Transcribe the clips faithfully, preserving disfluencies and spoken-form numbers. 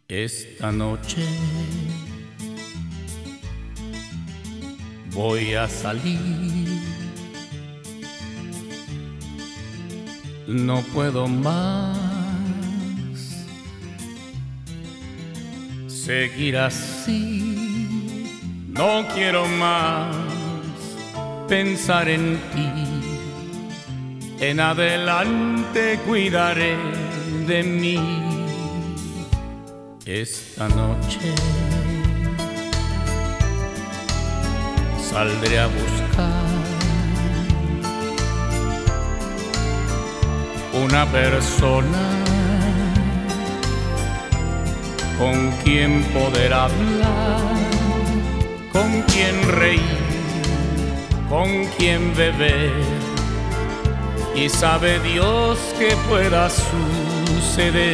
Esta noche voy a salir, no puedo más seguir así, no quiero más pensar en ti, en adelante cuidaré de mí. Esta noche saldré a buscar una persona con quien poder hablar, con quien reír, con quien beber, y sabe Dios que pueda suceder.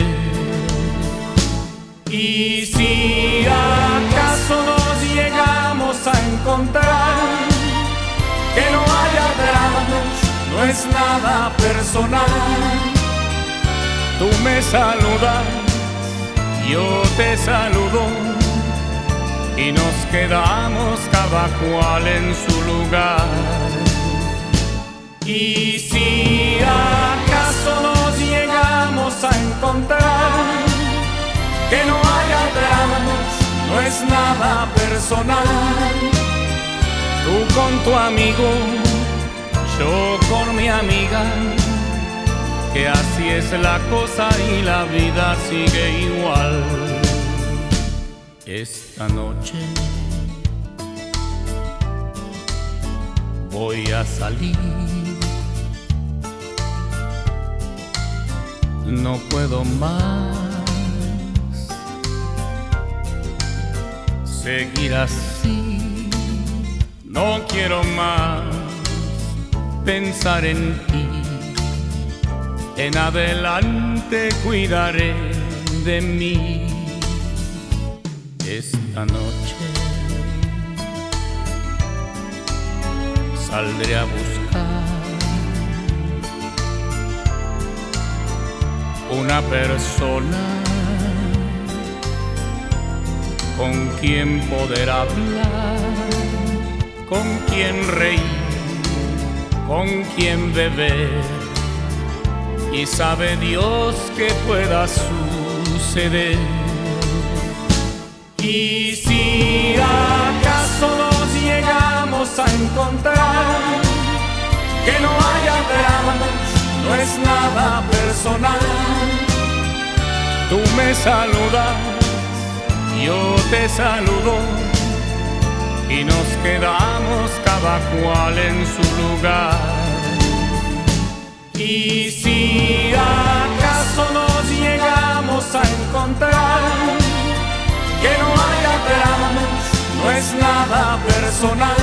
Y si acaso nos llegamos a encontrar, que no haya dramas, no es nada personal. Tú me saludas, yo te saludo, y nos quedamos cada cual en su lugar. Y si acaso nos llegamos a encontrar, que no haya dramas, no es nada personal. Tú con tu amigo, yo con mi amiga, que así es la cosa y la vida sigue igual. Esta noche voy a salir, no puedo más seguir así, no quiero más pensar en ti, en adelante cuidaré de mí. Esta noche saldré a buscar una persona con quien poder hablar, con quien reír, con quien beber, y sabe Dios que pueda suceder. Y si acaso nos llegamos a encontrar, que no haya dramas, no es nada personal. Tú me saludas, yo te saludo, y nos quedamos cada cual en su lugar. Y si acaso nos llegamos a encontrar, que no haya dramas, no es nada personal.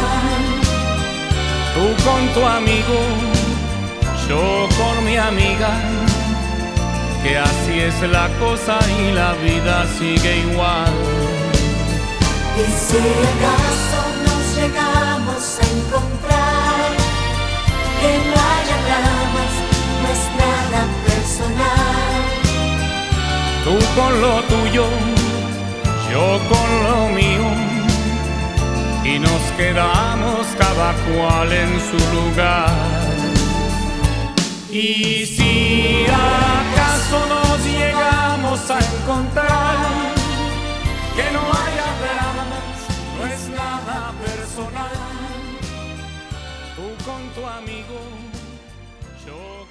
Tú con tu amigo, yo con mi amiga, que así es la cosa y la vida sigue igual. Y si acaso nos llegamos a encontrar, que no haya dramas, no es nada personal. Tú con lo tuyo, yo con lo mío, y nos quedamos cada cual en su lugar. Y si acaso nos llegamos a encontrar, que no haya dramas, no es nada personal. Tú con tu amigo, yo